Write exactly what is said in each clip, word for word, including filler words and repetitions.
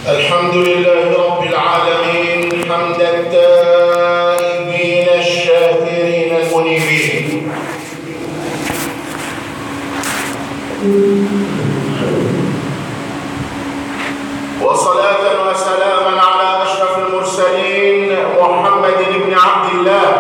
الحمد لله رب العالمين حمد التائبين الشاكرين المنيبين، وصلاة وسلاما على أشرف المرسلين محمد بن عبد الله.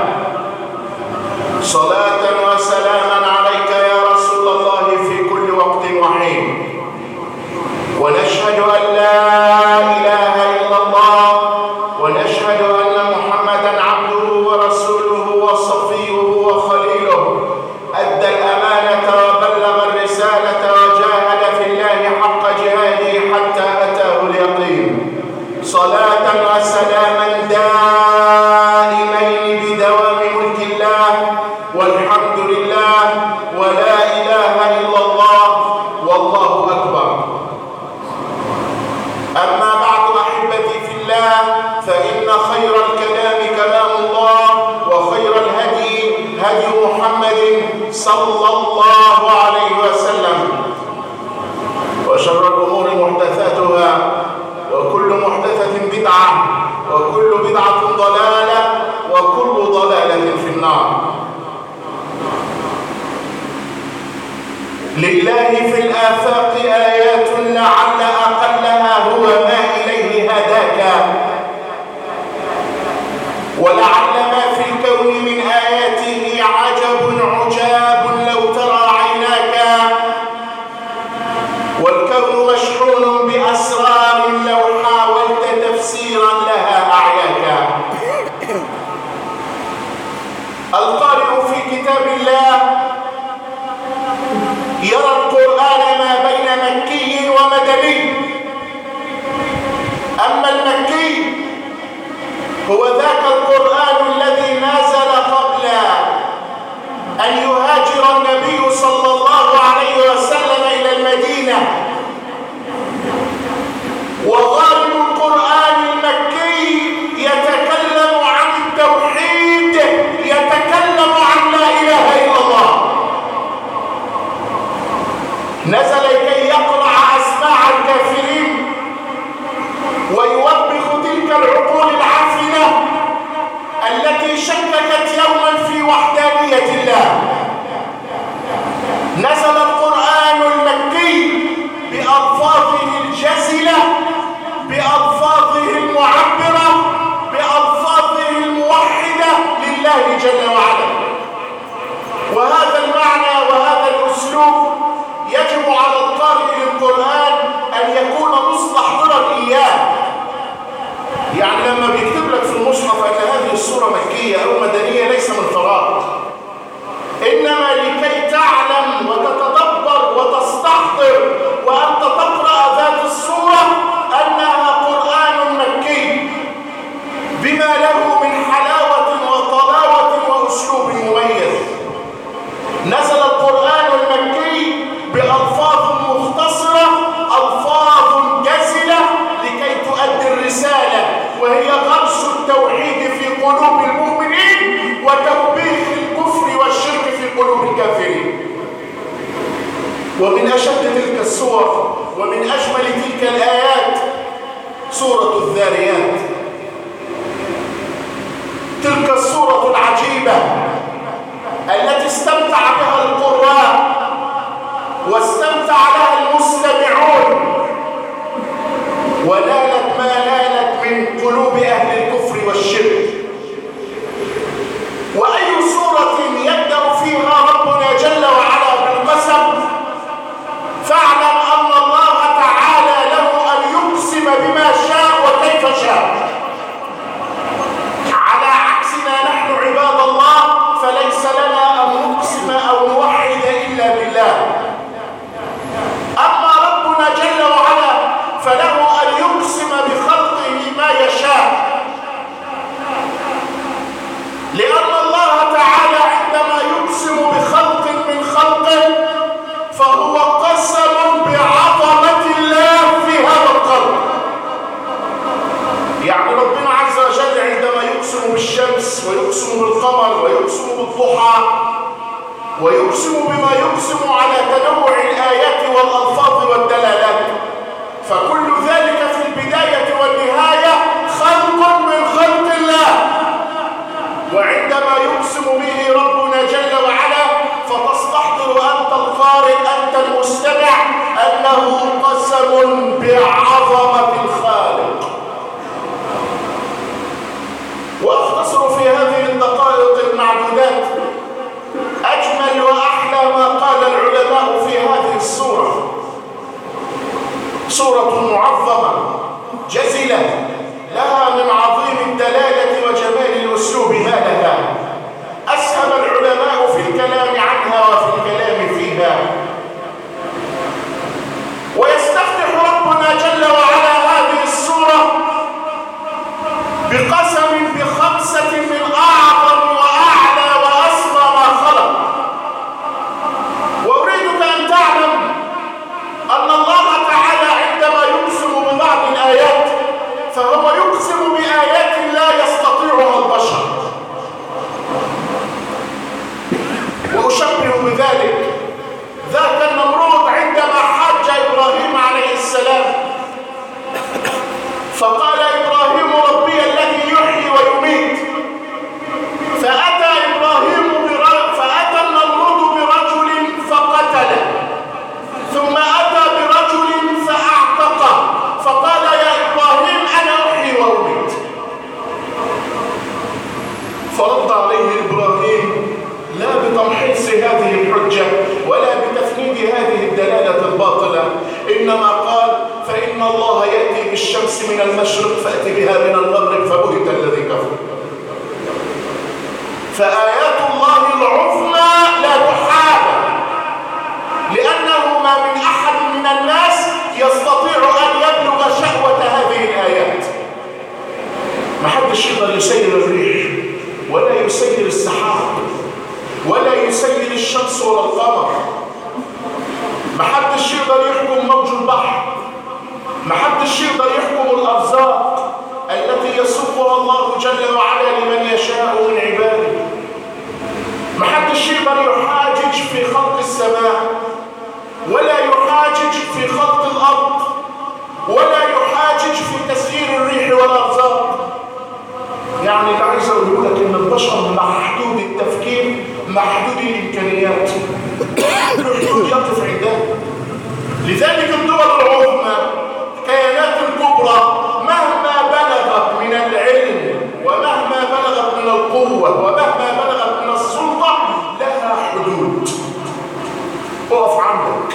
صلاة وسلاما عليك يا رسول الله في كل وقت وحين، ونشهد أن لا إله إلا الله، ونشهد أن محمدا عبده ورسوله وصفيه وخليله، أدى الأمانة وبلغ الرسالة وجاهد في الله حق جهاده حتى أتاه اليقين. صلاة وسلاما دائمين بدوام ملك الله، والحمد لله، ولا إله إلا الله، والله أكبر. أما بعد أحبتي في الله، فإن خير الكلام كلام الله، وخير الهدي هدي محمد صلى الله عليه وسلم، وشر الأمور محدثاتها، وكل محدثة بدعة، وكل بدعة ضلالة، وكل ضلالة في النار. لله في الآفاق آيات لعل أقلها هو ما إليه هداك، ولعل ما في الكون من آياته عجب عجاب لو ترى عيناك، والكون مشحون بأسرار لو حاولت تفسيرا لها أعياك. القارئ في كتاب الله يرى القرآن ما بين مكي ومدني. أما المكي هو ذاك القرآن الذي نزل قبل أن يهاجر النبي صلى الله عليه وسلم إلى المدينة، وغالب القرآن المكي يتكلم عن التوحيد، يتكلم عن لا إله إلا الله. نزل كي يقرع أسماع الكافرين ويوبخ تلك العقول العافنة التي شككت يوما في وحدانية الله. نزل القرآن المكي بألفاظه الجزلة، بألفاظه المعبرة، بألفاظه الموحدة لله جل وعلا. وهذا المعنى وهذا الأسلوب يجب على القارئ للقرآن أن يكون مستحضرا إياه. يعني لما بيكتب لك في المصحف أن هذه السورة مكية أو مدنية ليس من فراغ، إنما لكي تعلم وتتدبر وتستحضر وأنت تقرأ ذات السورة أنها قرآن مكي بما له من حلاوة وطلاوة وأسلوب مميز. نزل القرآن المكي بألفاظ مختصرة، ألفاظ جزلة لكي تؤدي الرسالة، وهي غرس التوحيد في قلوب المؤمنين وتوبيخ الكفر والشرك في قلوب الكافرين. ومن أشد تلك الصور ومن أجمل تلك الآيات سورة الذاريات، تلك السورة العجيبة التي استمتع بها القراء واستمتع لها المستمعون، ونالت ما نالت من قلوب أهل الكفر والشرك. وأي سورة يبدأ فيها ربنا جل وعلا بالقسم، فاعلم أن الله تعالى له أن يقسم بما شاء وكيف شاء، على عكسنا نحن عباد الله فليس لنا أن نقسم أو نوحد إلا بالله. أما ربنا جل وعلا فله أن يقسم بخلقه ما يشاء، لأن الله تعالى عندما يقسم بخلق من خلقه فهو قسم بعظمة الله في هذا الخلق. سورة معظمة جزلة لها من عظيم الدلالة وجمال الأسلوب ما لها. أسهم العلماء في الكلام عنها وفي الكلام فيها. ويستفتح ربنا جل وعلا هذه السورة بقسم بخمسة من أعظم وأعلى وأسمى ما خلق. وأريدك أن تعلم أن الله تعالى عندما يقسم ببعض الآيات فهو يقسم بآيات لا يستطيعها البشر. وأشبه بذلك ذاك النمرود عندما حاج إبراهيم عليه السلام فقال إبراهيم ربي الذي يحيي ويميت. فأتى إبراهيم برجل فأتى النمرود برجل فقتله، ثم أتى برجل فأعتقه، فقال يا إبراهيم أنا أحيي وأميت. فرد عليه إبراهيم لا بتمحيص هذه الحجة ولا بتفنيد هذه الدلالة الباطلة، إنما قال فإن الله يأتي بالشمس من المشرق فأت بها من المغرب فبهت الذي كفر. فآيات الله العظمى لا تحابى، لأنه ما من أحد من الناس يستطيع أن يبلغ شهوة هذه الآيات. ما حدش يقدر يسير الريح ولا يسير السحاب ولا يسير الشمس ولا القمر. ما حدش يقدر يحكم موج البحر. ما حدش يقدر يحكم الأرزاق التي يسوقها الله جل وعلا لمن يشاء من عباده. ما حدش يقدر يحاجج في خلق السماء ولا يحاجج في خلق الأرض ولا يحاجج في تسيير الريح والأرزاق. يعني اللي عايز اقول لك ان البشر محدود التفكير محدود الامكانيات، محدود يقف عندها. لذلك الدول العظمى الكيانات الكبرى مهما بلغت من العلم ومهما بلغت من القوه ومهما بلغت من السلطه لها حدود. اقف عندك،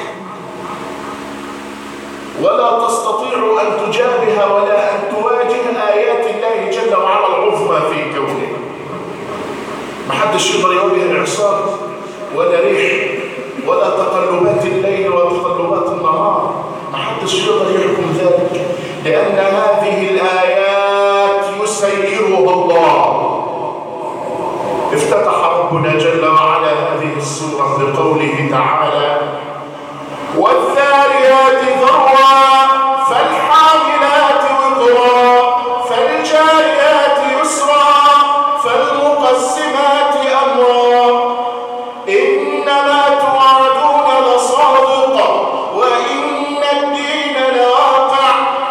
ولا تستطيع أن تجابه ولا أن تواجه آيات الله جل وعلا العظمى في كونه. ما حدش يقدر يواجه الإعصار ولا ريح ولا تقلبات الليل ولا تقلبات النهار. ما حدش يقدر يحكم ذلك، لأن هذه الآيات يسيرها الله. افتتح ربنا جل وعلا هذه السورة بقوله تعالى والذاريات ذروا فالحاملات وقرا فالجاريات يسرا فالمقسمات أمرا إنما توعدون لصادق وإن الدين لواقع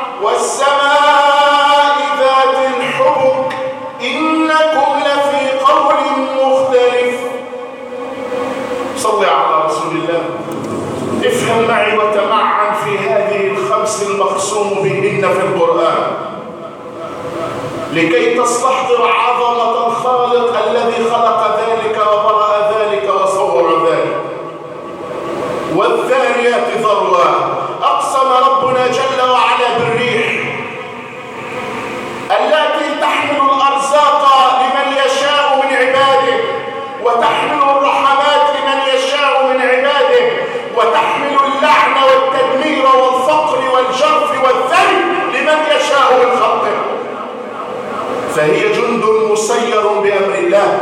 والسماء ذات الحبك إنكم لفي قول مختلف. صل على رسول الله. افهم معي وتمعن في هذه الخمس المقسوم بهن في القرآن لكي تستحضر عظمة الخالق الذي خلق ذلك وبرأ ذلك وصور ذلك. والذاريات ذروا، أقسم ربنا جل وعلا بالريح التي تحمل الأرزاق لمن يشاء من عباده وتحمل الرحمات لمن يشاء من عباده وتحمل اللعن والتدمير والفقر والجرف والذل لمن يشاء من خلقه. فهي جند مسير بأمر الله.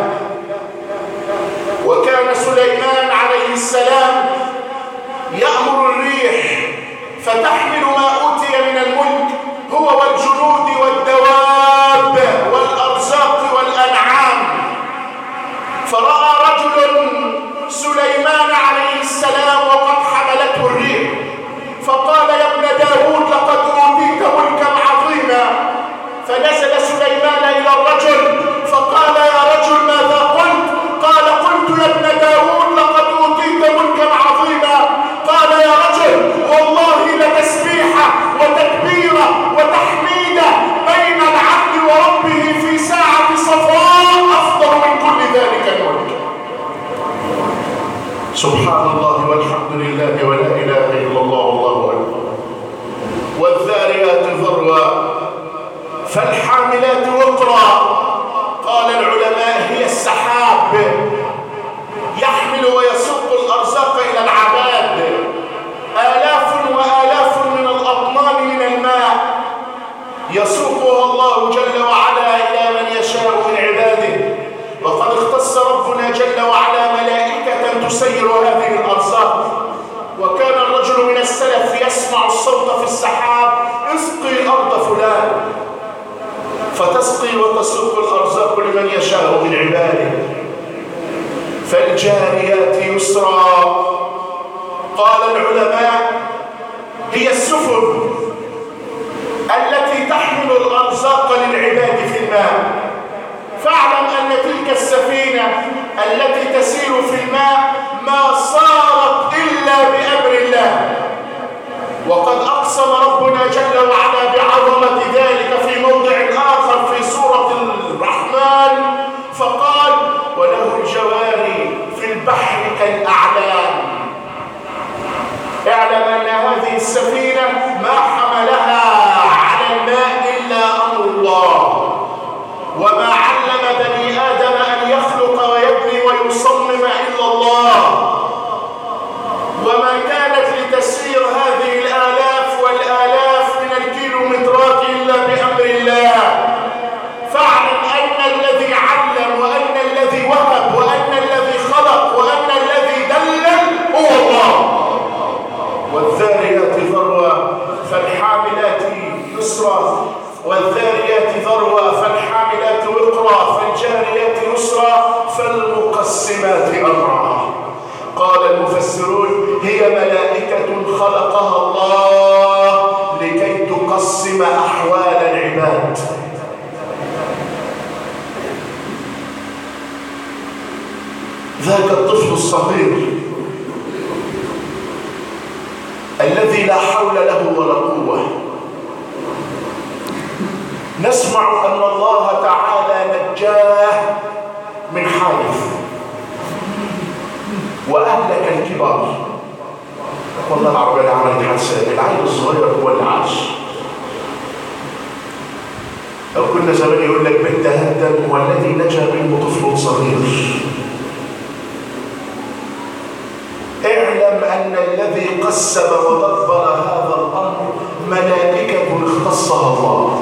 وكان سليمان عليه السلام يأمر الريح فتحمل ما أوتي من الملك هو والجنود والدواب والأرزاق والأنعام. فرأى رجل سليمان عليه السلام وقد حملته الريح فقال يا ابن داود لقد أوتيت ملكا عظيما. فنزل سليمان إلى الرجل فقال يا رجل ماذا قلت؟ قال قلت يا ابن داود لقد أوتيت ملكا عظيما. قال يا رجل والله لتسبيحة وتكبيرة وتحميدة بين العبد وربه في ساعة صفراء أفضل من كل ذلك الملك. سبحان الله والحمد لله ولا إله إلا الله والله أكبر. يسوقها الله جل وعلا إلى من يشاء من عباده. وقد اختص ربنا جل وعلا ملائكة تسير هذه الأرزاق. وكان الرجل من السلف يسمع الصوت في السحاب: اسقي أرض فلان، فتسقي وتسوق الأرزاق لمن يشاء من عباده. فالجاريات يسرا. قال العلماء: هي السفن التي تحمل الأرزاق للعباد في الماء. فاعلم أن تلك السفينة التي تسير في الماء ما صارت إلا بأمر الله. وقد أقسم ربنا جل وعلا بعظمة ذلك في موضع آخر في سورة الرحمن فقال: وله الجواري في البحر كالأعلام. اعلم أن هذه السفينة ما حملها على الماء إلا أمر الله، وما علم بني آدم أن يخلق ويبني ويصمم إلا الله، وما كانت لتسير هذه الآلاف والآلاف من الكيلومترات إلا بأمر الله. فاعلم أن الذي علم وأن الذي وهب وأن الذي خلق وأن الذي دلل هو الله. والذاريات ذروة فالحاملات يسرا، والذاريات ذروة فالحاملات وقرا، فالجاريات يسرا، فالمقسمات أمرا. قال المفسرون: هي ملائكة خلقها الله لكي تقسم أحوال العباد. ذاك الطفل الصغير الذي لا حول له ولا قوة، نسمع أن الله تعالى نجاه من حادث وأهلك الكبار. والله العربية عملت حادثة، العيل الصغير هو اللي عاش. لو كنا زمان يقول لك بنت هدم والذي نجا منه طفل صغير. اعلم أن الذي قسم ودبر هذا الأمر ملائكة اختصها الله.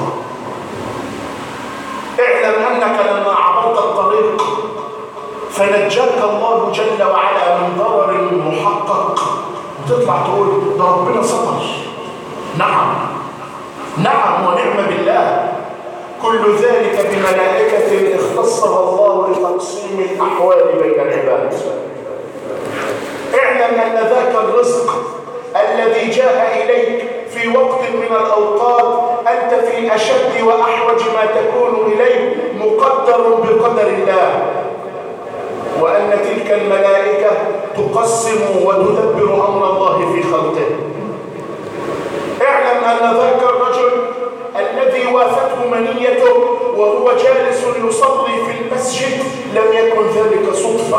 اعلم أنك لما عبرت الطريق فنجاك الله جل وعلا من ضرر محقق وتطلع تقول: ده ربنا ستر. نعم نعم ونعم بالله. كل ذلك بملائكة اختصها الله لتقسيم الأحوال بين العباد. اعلم أن ذاك الرزق الذي جاء إليك في وقت من الأوقات أنت في أشد وأحوج ما تكون إليه مقدر بقدر الله، وأن تلك الملائكة تقسم وتدبر أمر الله في خلقه. اعلم أن ذاك الرجل الذي وافته منيته وهو جالس يصلي في المسجد لم يكن ذلك صدفة،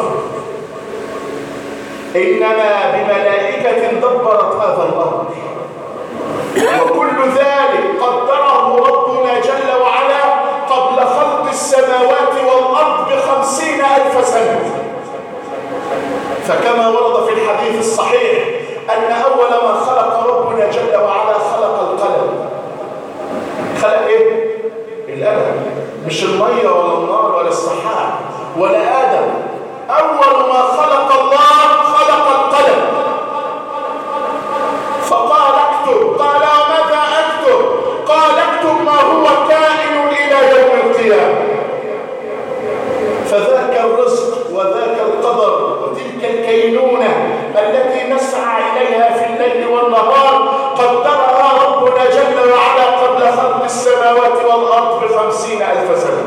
إنما بملائكة دبرت هذا الأمر. وكل ذلك قدره ربنا جل وعلا قبل خلق السماوات والأرض بخمسين ألف سنة. فكما ورد في الحديث الصحيح أن أول ما خلق ربنا جل وعلا خلق القلم. خلق إيه؟ القلم، مش المية ولا النار ولا السحاب ولا آدم. أول ما خلق الله خلق القلم، فقال: اكتب. قال: ماذا أكتب؟ قال: اكتب ما هو كائن إلى يوم القيامة. فذاك الرزق وذاك القدر وتلك الكينونة التي نسعى إليها في الليل والنهار قدرها ربنا جل وعلا قبل خلق السماوات والأرض بخمسين ألف سنة.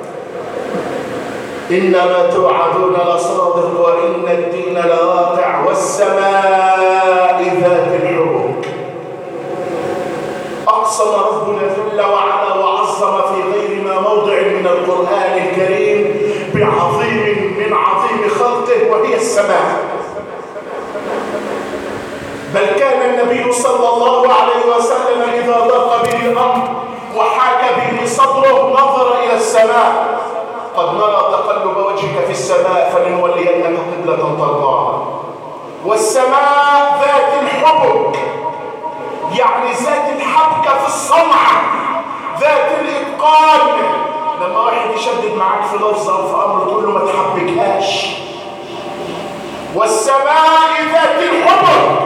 إنما توعدون لصادق وإن الدين لواقع والسماء ذات الحبك. أقسم ربنا جل وعلا وعظم في غير ما موضع من القرآن الكريم بعظيم من عظيم خلقه وهي السماء. بل كان النبي صلى الله عليه وسلم إذا ضاق به الأمر وحاك به صدره نظر إلى السماء. قد نرى تقلب وجهك في السماء فلنولينك قبلة ترضاها. والسماء ذات الحبك، يعني ذات الحبكة في الصنعة، ذات الإتقان. لما واحد يشدد معاك في لفظ أو في أمر تقول له ما تحبكهاش. والسماء ذات الحبك.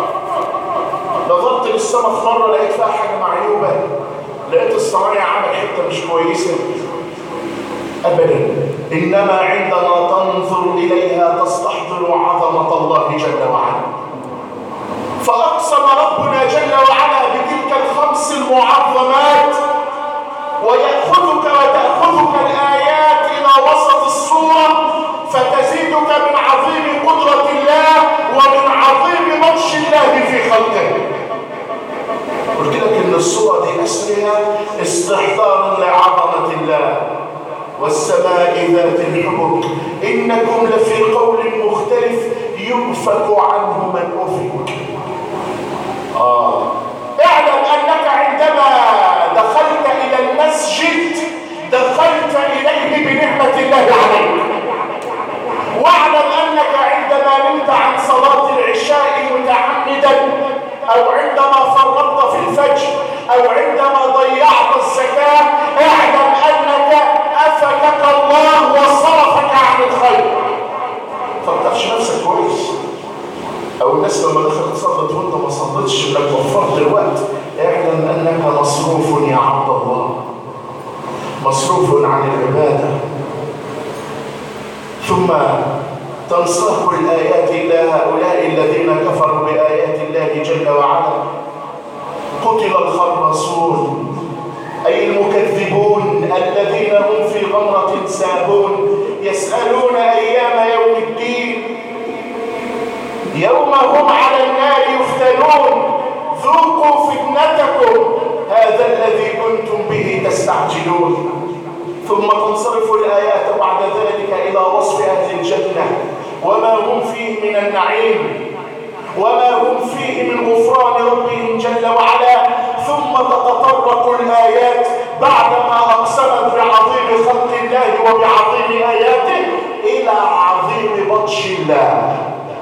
نظرت للسماء في مرة لقيت فيها حاجة معيوبة، لقيت الصنايع عمل حتة مش كويسة أبدا، إنما عندما تنظر إليها تستحضر عظمة الله جل وعلا. فأقسم ربنا جل وعلا بتلك الخمس المعظمات، ويأخذك وتأخذك الآيات إلى وسط الصورة فتزيدك من عظيم قدرة الله ومن عظيم بطش الله في خلقه. قلت لك إن الصورة دي أسرها استحضار لعظمة الله. والسماء ذات الحبك إنكم لفي قول مختلف يؤفك عنه من أفك. آه. اعلم أنك عندما دخلت إلى المسجد دخلت إليه بنعمة الله عليك. واعلم أنك عندما نمت عن صلاة العشاء متعمدا أو عندما فرطت في الفجر أو عندما ضيعت الزكاة اعلم أنك أفكك الله وصرفك عن الخير. فبتخش نفسك كويس. أو الناس لما دخلت صلت وأنت ما صلتش لك وفرت الوقت اعلم أنك مصروف يا عبد الله، مصروف عن العبادة. ثم تنصح الآيات إلى هؤلاء الذين كفروا بآيات الله جل وعلا. قتل الخراصون أي المكذبون الذين هم في غمرة ساهون يسألون أيام يوم الدين يوم هم على النار يفتنون ذوقوا فتنتكم هذا الذي كنتم به تستعجلون. ثم تنصرف الآيات بعد ذلك إلى وصف أهل الجنة وما هم فيه من النعيم وما هم فيه من غفران ربهم جل وعلا. ثم تتطرق الآيات بعدما أقسمت بعظيم خلق الله وبعظيم آياته إلى عظيم بطش الله.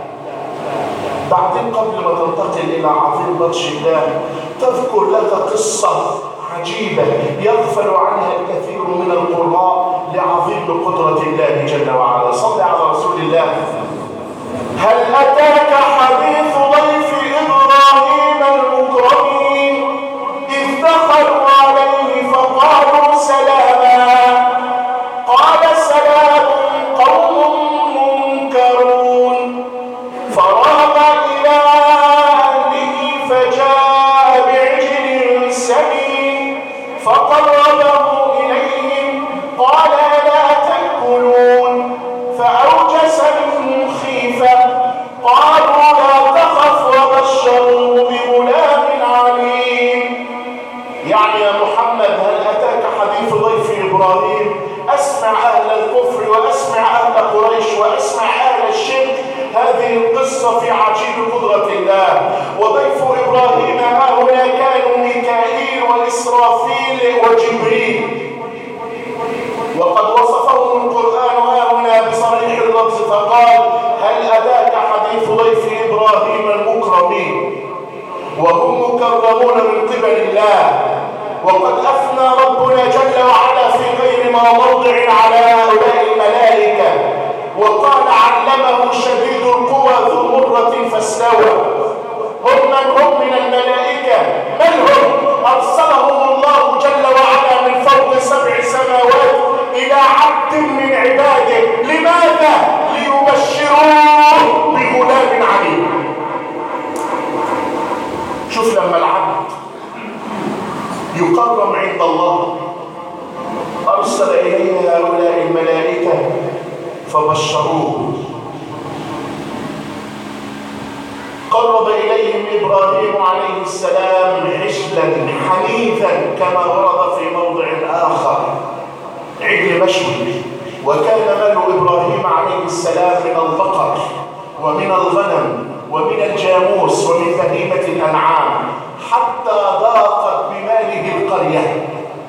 بعدين قبل ما تنتقل إلى عظيم بطش الله تذكر لك قصة عجيبة يغفل عنها الكثير من القراء لعظيم قدرة الله جل وعلا. صل على رسول الله. هل أتاك حديث ضيف إبراهيم المكرمين إذ دخلوا عليه فقالوا سلاما قال سلام قوم منكرون فراغ إلى أهله فجاء بعجل سمين فقربه إليهم قال لا تأكلون فأوجس منهم خيفة قالوا لا تخف وبشروه بغلام عليم. يعني يا محمد هل أتاك حديث ضيف إبراهيم؟ أسمع أهل الكفر وأسمع أهل قريش وأسمع أهل الشرك هذه القصة في عجيب قدرة الله. وضيف إبراهيم هؤلاء كانوا ميكائيل وإسرافيل وجبريل، وقد وصفهم القرآن هنا بصريح اللفظ فقال هل أتاك حديث ضيف إبراهيم المكرمين، وهم مكرمون من قبل الله. وقد أثنى ربنا جل وعلا في غير ما موضع على هؤلاء الملائكة وقال علمه شديد القوى ذو مرة فاستوى. هم من هم من الملائكة؟ من هم؟ أرسلهم الله جل وعلا من فوق سبع سماوات إلى عبد من عباده. لماذا؟ ليبشروه بغلام عليم. شوف لما العبد يكرم عند الله أرسل إليه هؤلاء الملائكة فبشروه. قرب إليهم إبراهيم عليه السلام عجلا حنيفا كما ورد في موضع آخر عجل مشوي. وكان مال إبراهيم عليه السلام من البقر ومن الغنم ومن الجاموس ومن بهيمة الأنعام حتى ضاقت بماله القرية.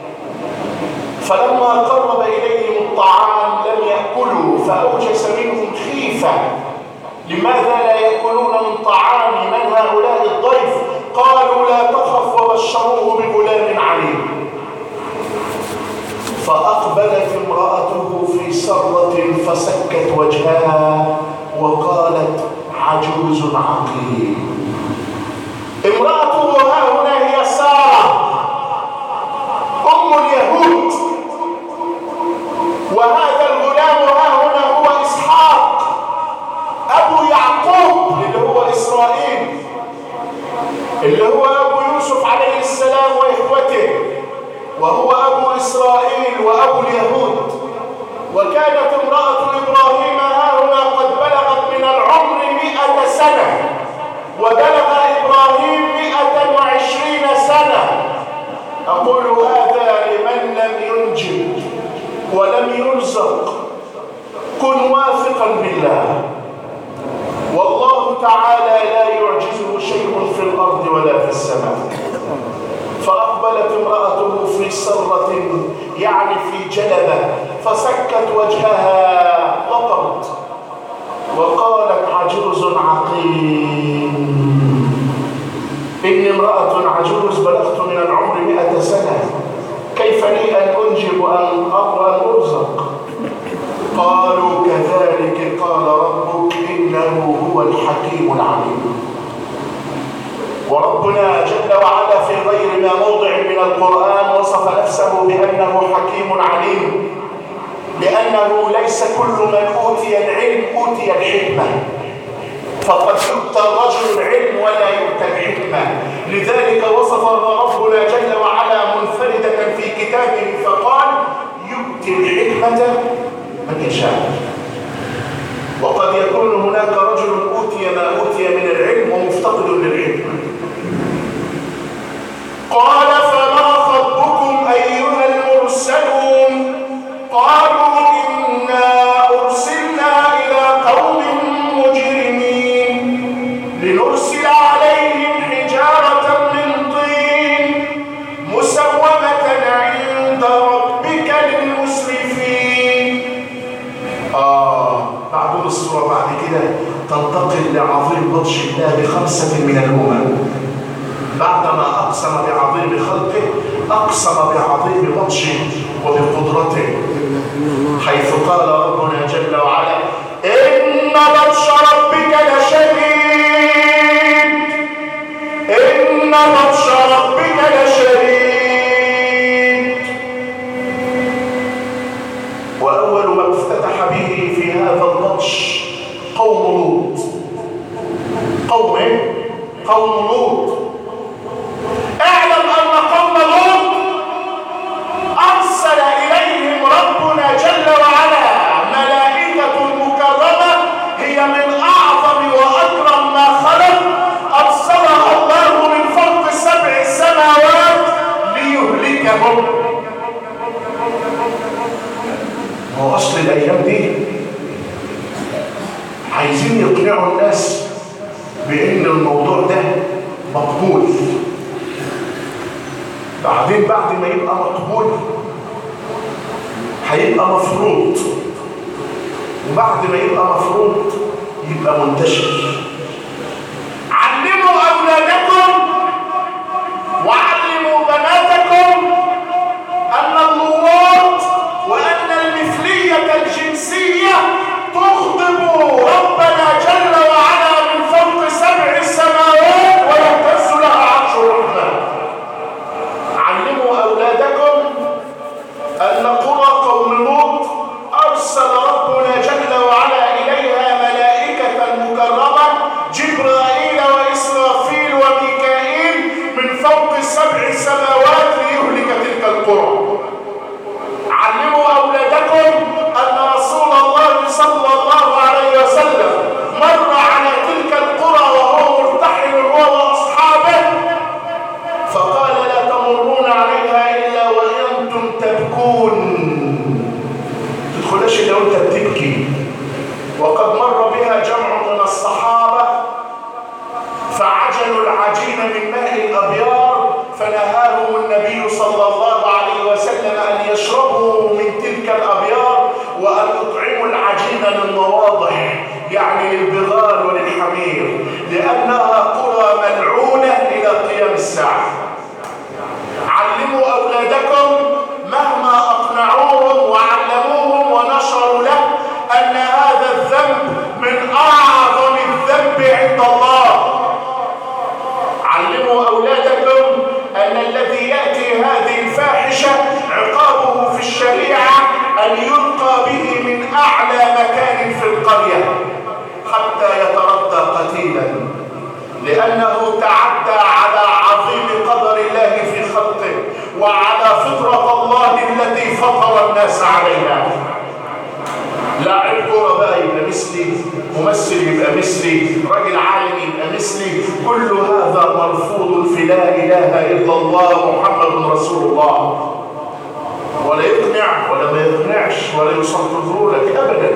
فلما قرب إليهم الطعام لم يأكلوا فأوجس منهم خيفة. لماذا لا يأكلون من طعام من هؤلاء الضيف؟ قالوا لا تخف وبشروه بغلام عليم. فأقبلت امرأته في سرة فسكت وجهها وقالت عجوز عقيم. امرأته ها هنا هي سارة أم اليهود، وهذا الغلام ها هنا هو إسحاق أبو يعقوب اللي هو إسرائيل، اللي هو أبو يوسف عليه السلام وإخوته، وهو أبو إسرائيل وأبو اليهود. وكانت امرأة إبراهيم ها هنا قد بلغت من العمر مئة سنة، وبلغ إبراهيم مئة وعشرين سنة. أقول هذا لمن لم ينجب ولم يرزق، كن واثقا بالله، والله تعالى لا يعجزه شيء في الأرض ولا في السماء. فأقبلت امرأته في سرة يعني في جلبة فسكت وجهها وقرت وقالت عجوز عقيم. إني امرأة عجوز بلغت من العمر مئة سنة، كيف لي أن أنجب أن أرى أرزق؟ قالوا كذلك قال ربك إنه هو الحكيم العليم. وربنا جل وعلا في غير ما موضع من القرآن وصف نفسه بأنه حكيم عليم، لأنه ليس كل من أوتي العلم أوتي الحكمة، فقد يؤتى الرجل العلم ولا يؤتى الحكمة. لذلك وصف ربنا جل وعلا منفردة في كتابه فقال يؤتي الحكمة من يشاء. وقد يكون هناك رجل أوتي ما أوتي من العلم ومفتقد للحكمة. قال فما خطبكم أيها المرسلون؟ قالوا إنا أرسلنا إلى قوم مجرمين لنرسل عليهم حجارة من طين مسومة عند ربك للمسرفين. آه بعد الصورة بعد كده تنتقل لعظيم بطش الله بخمسة من الأمم. بعدما أقسم بعظيم خلقه أقسم بعظيم بطشه وبقدرته، حيث قال ربنا جل وعلا إن بطش ربك لشديد إن بطش ربك لشديد. وأول ما افتتح به في هذا البطش قوم لوط. قوم ايه؟ قوم لوط. اعلم أن قوم لوط أرسل إليهم ربنا جل وعلا ملائكة مكرمة هي من أعظم وأكرم ما خلق، أرسلها الله من فوق سبع سماوات ليهلكهم. هو أصل الأيام دي عايزين يقنعوا الناس بأن الموضوع ده مقبول، بعدين بعد ما يبقى مقبول هيبقى مفروض، وبعد ما يبقى مفروض يبقى منتشر. علموا أولادكم وعلموا بناتكم أن اللواط وأن المثلية الجنسية تغضب ربنا جل وعلا من فوق سبع السماوات ويهتز لها عرش الرحمن. علموا أولادكم أن قرى قوم لوط أرسل ربنا جل وعلا إليها ملائكة مكرمة جبرائيل وإسرافيل وميكائيل من فوق سبع سماوات ليهلك تلك القرى. علموا أولادكم أن رسول الله صلى الله عليه وسلم مر على تلك القرى وهو مرتحل هو وأصحابه فقال لا تمرون عليها إلا وأنتم تبكون. تدخلش إلا وأنت بتبكي. وقد مر بها جمع من الصحابة فعجلوا العجين من ماء الأبيار فنهاهم النبي صلى الله عليه وسلم أن يشربوا من تلك الأبيار وأن يطعموا العجين للمواضع يعني للبغال وللحمير، لأنها قرى ملعونة إلى قيام الساعة. علموا أولادكم مهما أقنعوا الفاحشة عقابه في الشريعة أن يلقى به من أعلى مكان في القرية حتى يتردى قتيلا، لأنه تعدى على عظيم قدر الله في خلقه وعلى فطرة الله التي فطر الناس عليها. لاعب كورة بقى يبقى مثلي، ممثل يبقى مثلي، راجل عالم يبقى مثلي، كل هذا مرفوض في لا إله إلا الله محمد رسول الله. ولا يقنع ولا ما يقنعش ولا يصدقه لك أبدا.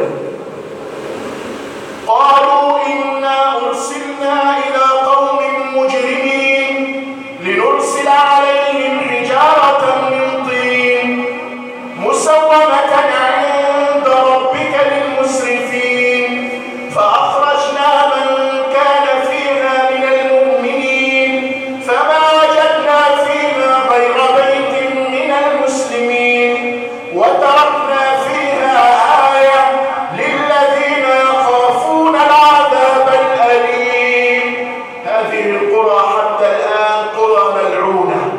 قالوا إنا أرسلنا إلى قوم مجرمين لنرسل عليهم حجارة من طين مسومة عند ربك للمسرفين فأخرجنا من كان فيها من المؤمنين فما وجدنا فيها غير بيت من المسلمين وتركنا فيها آية للذين يخافون العذاب الأليم. هذه القرى حتى الآن قرى ملعونة،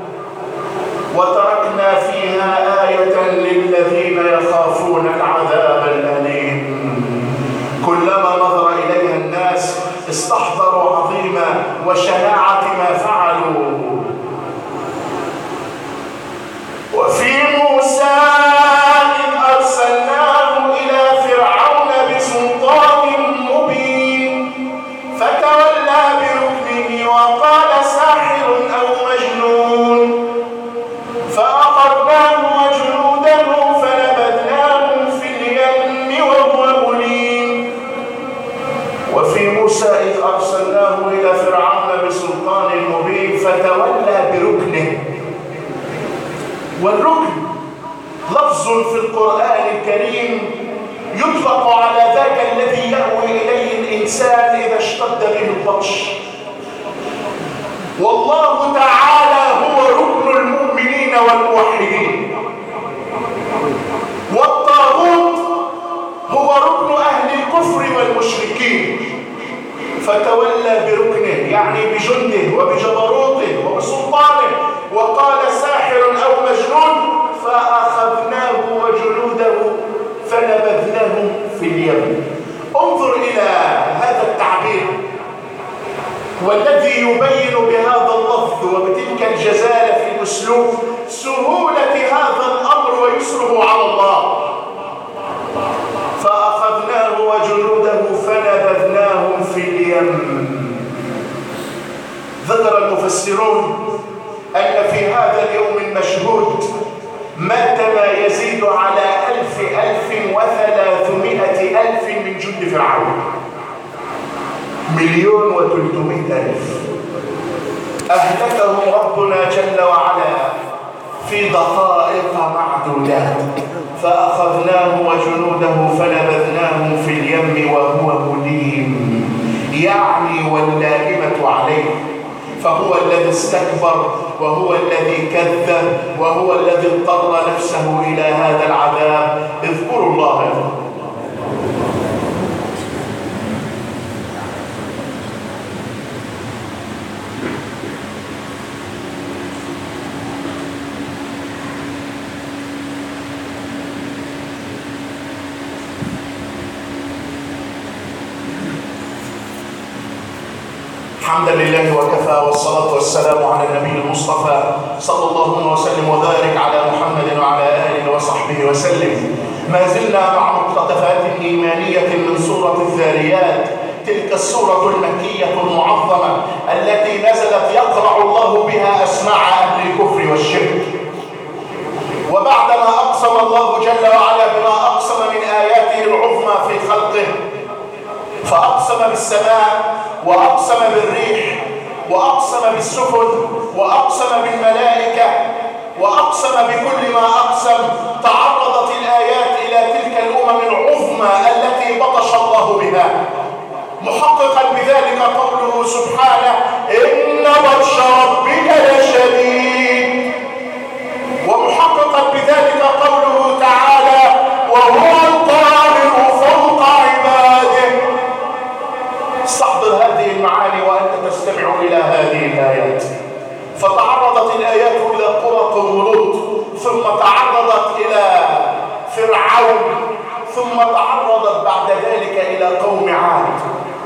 وتركنا فيها آية للذين يخافون العذاب الأليم. كلما نظر إليها الناس استحضروا عظيم وشناعة ما فعلوا. وفي موسى إذ أرسلناه إلى فرعون بسلطان مبين فتولى بركنه وقال ساحر أو مجنون فأخذناه وجنوده فنبذناهم في اليم وهو مليم. وفي موسى إذ أرسلناه إلى فرعون بسلطان مبين فتولى بركنه. والركن لفظ في القرآن الكريم يطلق على ذاك الذي يأوي إليه الإنسان إذا اشتد به البطش. والله تعالى هو ركن المؤمنين والموحدين، والطاغوت هو ركن أهل الكفر والمشركين. فتولى بركنه يعني بجنده وبجبروته وبسلطانه وقال ساحر أو مجنون فأخذناه وجنوده فنبذناهم في اليم. انظر إلى هذا التعبير والذي يبين بهذا اللفظ وبتلك الجزالة في الأسلوب سهولة هذا الأمر ويسره على الله. فأخذناه وجنوده فنبذناهم في اليم. ذكر المفسرون أن في هذا اليوم المشهود مات ما يزيد على ألف ألف وثلاثمائة ألف من جند فرعون، مليون وثلاثمائة ألف أهلكهم ربنا جل وعلا في دقائق معدودات. فأخذناه وجنوده فنبذناهم في اليم وهو مليم، يعني واللائمة عليه، فهو الذي استكبر وهو الذي كذب وهو الذي اضطر نفسه إلى هذا العذاب. اذكروا الله له. حمدا لله وكفى والصلاة والسلام على النبي المصطفى صلى الله وسلم وبارك على محمد وعلى آله وصحبه وسلم. ما زلنا مع مقتطفات إيمانية من سورة الذاريات، تلك السورة المكية المعظمة التي نزلت يقرع الله بها أسماع أهل الكفر والشرك. وبعدما أقسم الله جل وعلا بما أقسم من آياته العظمى في خلقه، فأقسم بالسماء وأقسم بالريح وأقسم بالسفن وأقسم بالملائكة وأقسم بكل ما أقسم، تعرضت الآيات إلى تلك الأمم العظمى التي بطش الله بها، محققا بذلك قوله سبحانه إن بطش ربك لشديد، ومحققا بذلك قوله تعالى وهو القاهر فوق عباده. استحضر هذه المعاني وأنت تستمع إلى هذه الآيات. فتعرضت الآيات إلى قرى قوم لوط ثم تعرضت إلى فرعون، ثم تعرضت بعد ذلك إلى قوم عاد.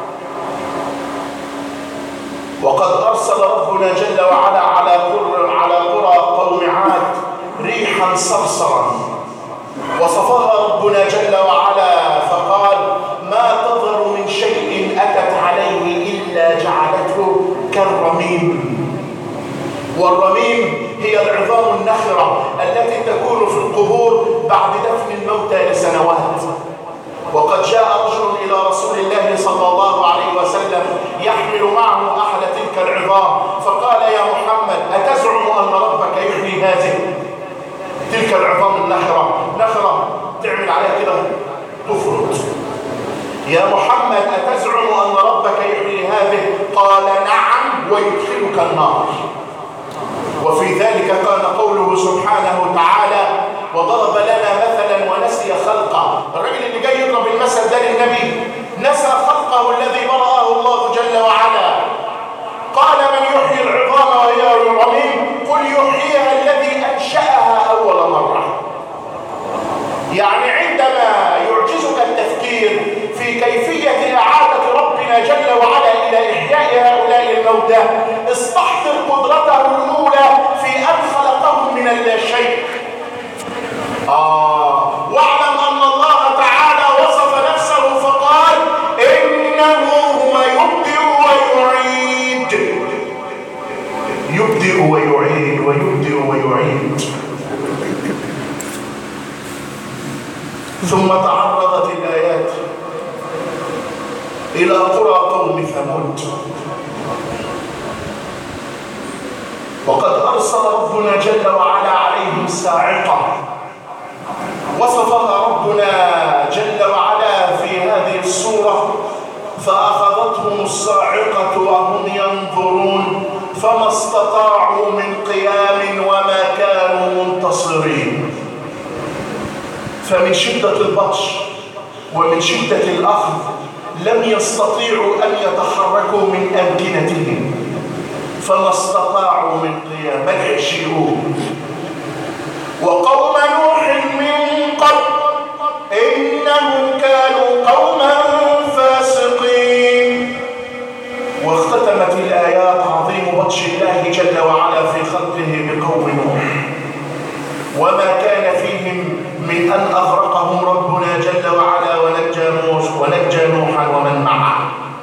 وقد أرسل ربنا جل وعلا على قرى على قرى قوم عاد ريحا صرصرا، وصفها ربنا جل وعلا فقال: ما تظهر من شيء أتت عليه إلا جعلته كالرميم. والرميم هي العظام النخرة التي تكون في القبور بعد دفن الموتى لسنوات. وقد جاء رجل إلى رسول الله صلى الله عليه وسلم يحمل معه أحد تلك العظام، فقال: يا محمد، أتزعم أن ربك يحيي هذه تلك العظام النخرة؟ نخرة تعمل عليها كده تفرط. يا محمد، أتزعم أن ربك يحيي هذه؟ قال: نعم، ويدخلك النار. وفي ذلك كان قوله سبحانه وتعالى: وضرب لنا مثلا ونسي خلقه. الرجل اللي جاي يضرب المثل ده للنبي نسى خلقه الذي برأه الله جل وعلا. قال: من يحيي العظام وهي رميم؟ قل يحييها الذي أنشأها أول مرة. يعني عندما يعجزك التفكير في كيفية إعادة ربنا جل وعلا إلى إحياء هؤلاء الموتى، استحضر قدرته الأولى في أن خلقهم من اللاشيء. آه واعلم أن الله تعالى وصف نفسه فقال: إنه هو يبدئ ويعيد. يبدئ ويعيد ويبدئ ويعيد. ثم تعرضت الآيات إلى قرى قوم ثمود. وقد أرسل ربنا جل وعلا عليهم صاعقة، وصفها ربنا جل وعلا في هذه السورة: فأخذتهم الصاعقة وهم ينظرون فما استطاعوا من قيام وما كانوا منتصرين. فمن شدة البطش ومن شدة الأخذ لم يستطيعوا أن يتحركوا من أمكنتهم، فما استطاعوا من قيام، بل يشيئون. وقوم نوح من قبل إنهم كانوا قوما فاسقين. واختتمت الآيات عظيم بطش الله جل وعلا في خلقه بقوم نوح، وما كان فيهم من أن أغرقهم ربنا جل وعلا ونجى ونجى نوحا ومن معه.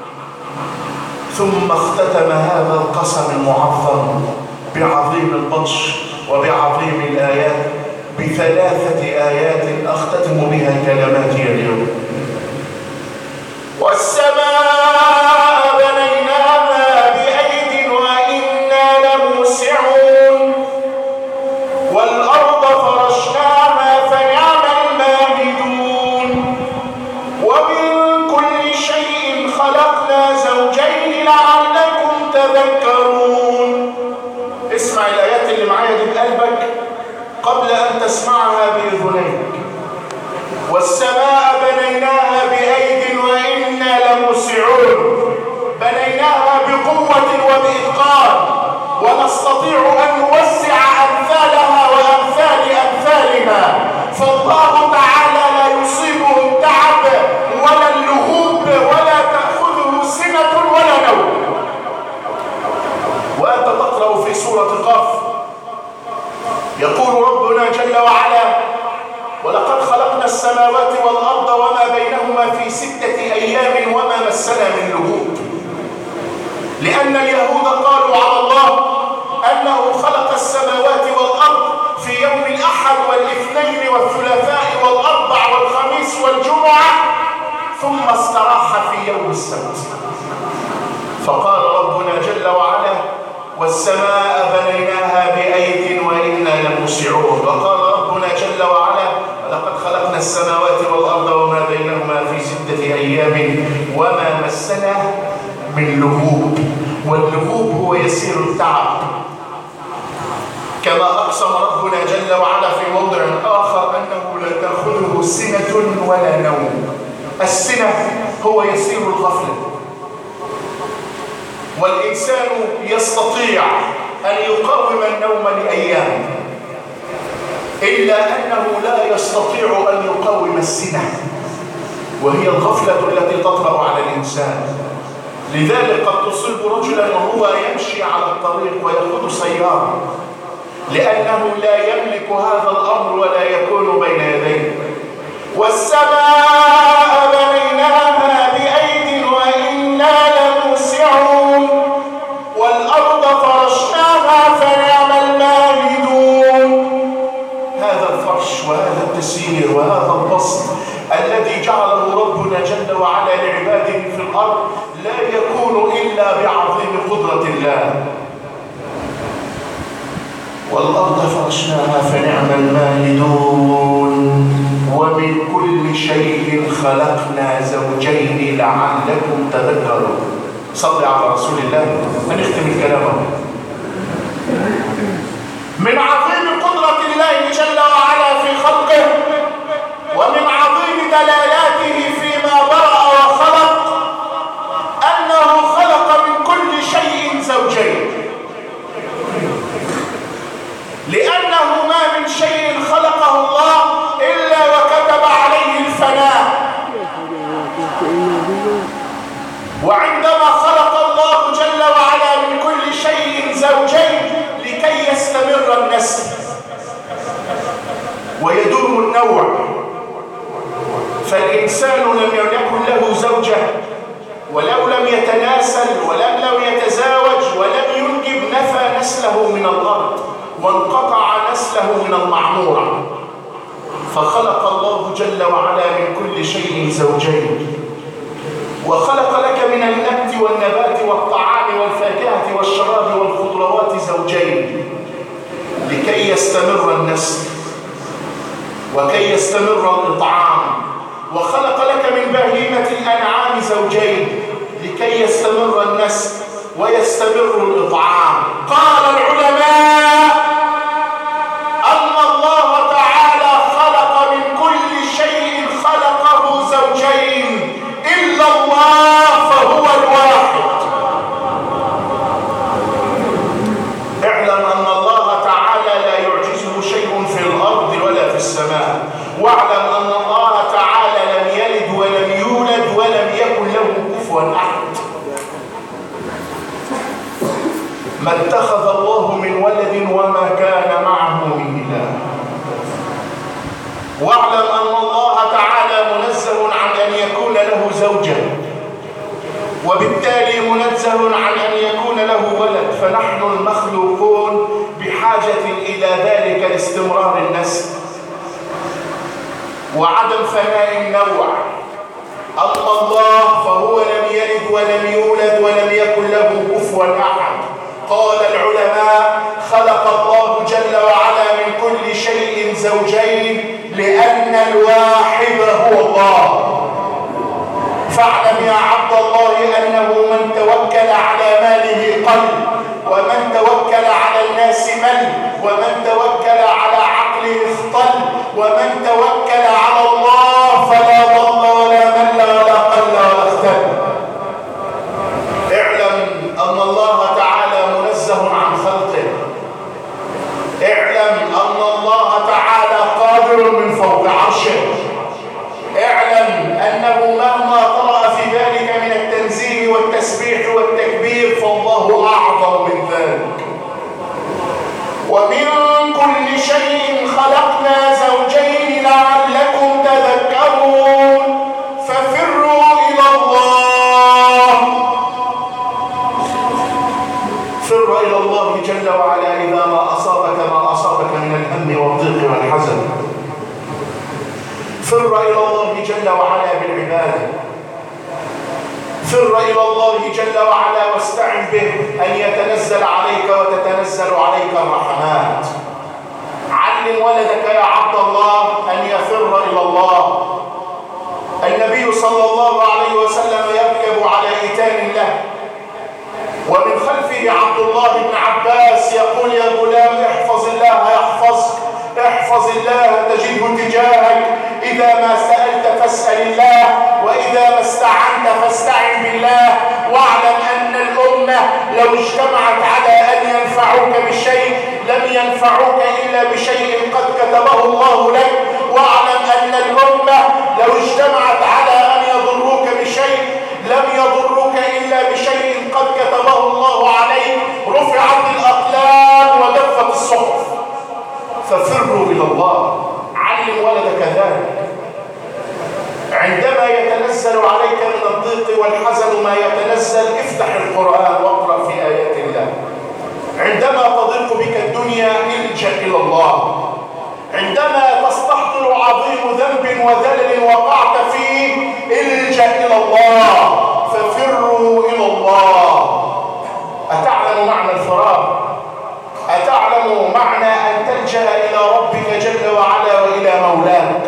ثم اختتم هذا القسم المعظم بعظيم البطش وبعظيم الآيات بثلاثة آيات أختتم بها كلماتي اليوم. والسماء بنيناها بأيد وإنا لموسعون، والأرض فرشناها فنعم الماهدون، ومن كل شيء خلقنا زوجين لعلكم تذكرون. اسمع الآيات اللي معايا دي بقلبك قبل أن تسمعها بأذنيك. والسماء بنيناها بأيد وإنا لموسعون. بنيناها بقوة وبإتقان، ونستطيع أن نوسع أمثالها وأمثال أمثالها، فالله تعالى لا يصيبه التعب ولا اللهوب ولا تأخذه سنة ولا نوم. وأنت تقرأ في سورة قاف يقول ربنا جل وعلا: ولقد خلقنا السماوات والأرض وما بينهما في ستة أيام وما مسنا من لغوب. لأن اليهود قالوا على الله أنه خلق السماوات والأرض في يوم الأحد والاثنين والثلاثاء والأربع والخميس والجمعة، ثم استراح في يوم السبت. فقال ربنا جل وعلا: والسماء بنيناها بأيد وإنا لموسعون. وقال ربنا جل وعلا: لقد خلقنا السماوات والأرض وما بينهما في ستة أيام وما مسنا من لغوب. واللغوب هو يسير التعب، كما أقسم ربنا جل وعلا في موضع آخر أنه لا تأخذه سنة ولا نوم. السنة هو يسير الغفلة، والإنسان يستطيع أن يقاوم النوم لأيام، إلا أنه لا يستطيع أن يقاوم السنة، وهي الغفلة التي تطرأ على الإنسان. لذلك قد تصيب رجلا وهو يمشي على الطريق ويأخذ سيارة، لأنه لا يملك هذا الأمر ولا يكون بين يديه. والسماء بنيناها بأيد وإنا لموسعون، والأرض فرشناها فنعم الماهدون. هذا الفرش وهذا التسيير وهذا البسط الذي جعله ربنا جل وعلا لعباده في الأرض لا يكون إلا بعظيم قدرة الله. والأرض فرشناها فنعم الماهدون، ومن كل شيء خلقنا زوجين لعلكم تذكرون. صل على رسول الله. هنختم الكلام. من عظيم قدرة الله جل وعلا في خلقه، ومن عظيم دلالاته فيما برأ وخلق، أنه خلق من كل شيء زوجين، لأنه ما من شيء خلقه الله إلا وكتب عليه الفناء. وعندما خلق الله جل وعلا من كل شيء زوجين لكي يستمر النسل ويدوم النوع، فالإنسان لم يكن له زوجة ولو لم يتناسل ولم لم يتزاوج ولم ينجب، نفى نسله من الأرض وانقطع نسله من المعمورة. فخلق الله جل وعلا من كل شيء زوجين، وخلق لك من النبت والنبات والطعام والفاكهة والشراب والخضروات زوجين لكي يستمر النسل وكي يستمر الإطعام. وخلق لك من بهيمة الأنعام زوجين لكي يستمر النسل ويستمر الإطعام. قال العلماء أن الله تعالى خلق من كل شيء خلقه زوجين إلا الله فهو الواحد. اعلم أن الله تعالى لا يعجزه شيء في الأرض ولا في السماء، واعلم أن الله تعالى لم يلد ولم يولد ولم يكن له كفوا أحد. ما اتخذ الله من ولد وما كان معه من إله. واعلم أن الله تعالى منزه عن أن يكون له زوجة، وبالتالي منزه عن أن يكون له ولد. فنحن المخلوقون بحاجة إلى ذلك لاستمرار النسل وعدم فناء النوع. أما الله فهو لم يلد ولم يولد ولم يكن له كفوا أحد. قال العلماء خلق الله جل وعلا من كل شيء زوجين لأن الواحد هو الله. فاعلم يا عبد الله أنه من توكل على ماله قل، ومن توكل على الناس مل، ومن توكل على عقله اختل، ومن توكل على الله فلا ضل ولا مل ولا قل ولا اختل. اعلم أن الله تعالى منزه عن خلقه. اعلم أن الله تعالى قادر من فوق عرشه. اعلم أنه مهما طرأ في ذلك من التنزيه والتسبيح والتكبير فالله أعظم من ذلك. ومن كل شيء خلقنا زوجين لعلكم تذكرون. ففروا إلى الله. فر إلى الله جل وعلا إذا ما أصابك ما أصابك من الهم والضيق والحزن. فر إلى الله جل وعلا بالعبادة. فر إلى الله جل وعلا واستعن به أن يتنزل عليك وتتنزل عليك الرحمات. علم ولدك يا عبد الله أن يفر إلى الله. النبي صلى الله عليه وسلم يركب على إتان له، ومن خلفه عبد الله بن عباس يقول يا غلام احفظ الله يحفظك، احفظ الله تجده تجاهك، إذا ما سألت فاسأل الله، وإذا ما استعنت فاستعن بالله. واعلم أن الأمة لو اجتمعت على أن ينفعوك بشيء لم ينفعوك إلا بشيء قد كتبه الله لك. واعلم أن الأمة لو اجتمعت على أن يضروك بشيء لم يضروك إلا بشيء قد كتبه الله عليك. رفعت الأقلام ودفت الصحف. ففروا إلى الله. علم ولدك ذلك. عندما يتنزل عليك من الضيق والحزن ما يتنزل، افتح القرآن واقرأ في آيات الله. عندما تضيق بك الدنيا الجأ إلى الله. عندما تستحضر عظيم ذنب وذلل وقعت فيه الجأ إلى الله. ففروا إلى الله. أتعلم معنى الفرار؟ أتعلم معنى أن تلجأ إلى ربك جل وعلا وإلى مولاك؟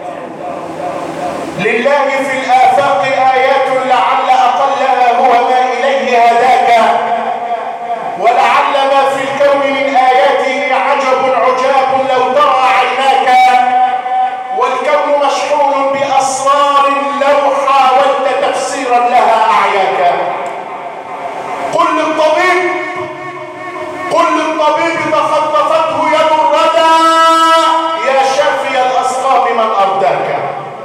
لله في الآفاق آيات لعل أقلها هو ما إليه هداك، ولعل ما في الكون من آياته عجب عجاب لو ترى عيناك، والكون مشحون بأسرار لو حاولت تفسيرا لها أعياك. قل للطبيب قل للطبيب تخطفته يد الردى يا شافي الأسقام من أرداك.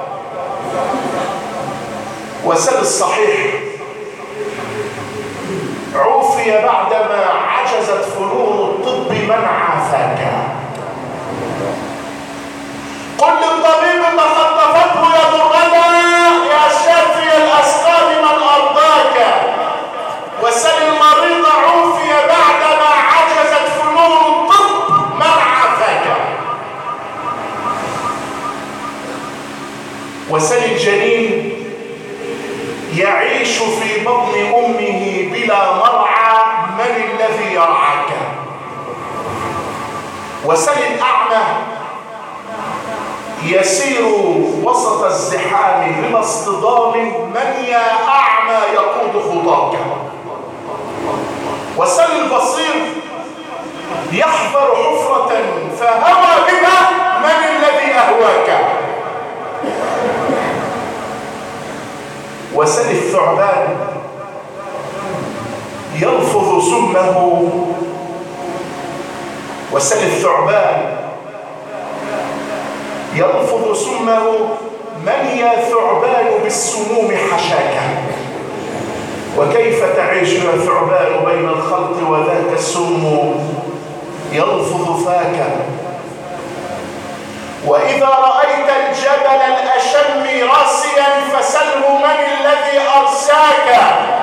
وسل الصحيح عوفي بعدما عجزت فنون الطب من عافاك. قل للطبيب تخطفته يد الردى يا شافي الأسقام من أرضاك. وسل المريض عوفي بعدما عجزت فنون الطب من عافاك. وسل الجنين يعيش في بطن أمه بلا مرعى من الذي يرعاك. وسل الأعمى يسير وسط الزحام بلا اصطدام من يا أعمى يقود خطاك. وسل البصير يحفر حفرة فهوى بها من الذي أهواك. وسل الثعبان يلفظ سمه وسل الثعبان يلفظ سمه من يا ثعبان بالسموم حشاك. وكيف تعيش يا ثعبان بين الخلق وذاك السم يلفظ فاك. وإذا رأيت الجبل الأشم راسيا فسله من الذي أرساك.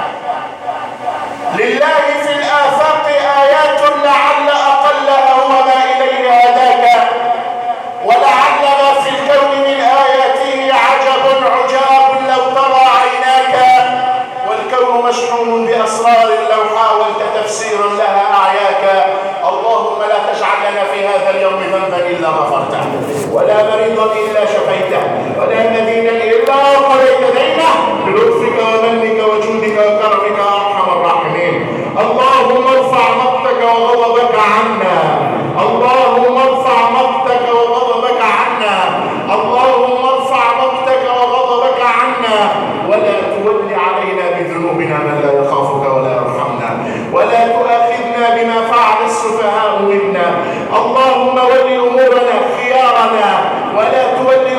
لله في الآفاق آيات لعل أقلها هو ما إليه هداك، ولعل ما في الكون من آياته عجب عجاب لو ترى عيناك، والكون مشحون بأسرار لو حاولت تفسيرا لها أعياك. اللهم لا تجعل لنا في هذا اليوم ذنبا إلا غفرته، ولا مريضا إلا شفيته، ولا مدينا إلا قضيت دينه بلطفك ومنك وجودك وكرمك يا أرحم الراحمين. اللهم ارفع مقتك وغضبك عنا، اللهم ارفع مقتك وغضبك عنا، اللهم ارفع مقتك وغضبك عنا، ولا تول علينا بذنوبنا من لا يخافك ولا يرحمنا، ولا تؤاخذنا بما فعل السفهاء منا. اللهم ول أمورنا خيارنا، ولا تول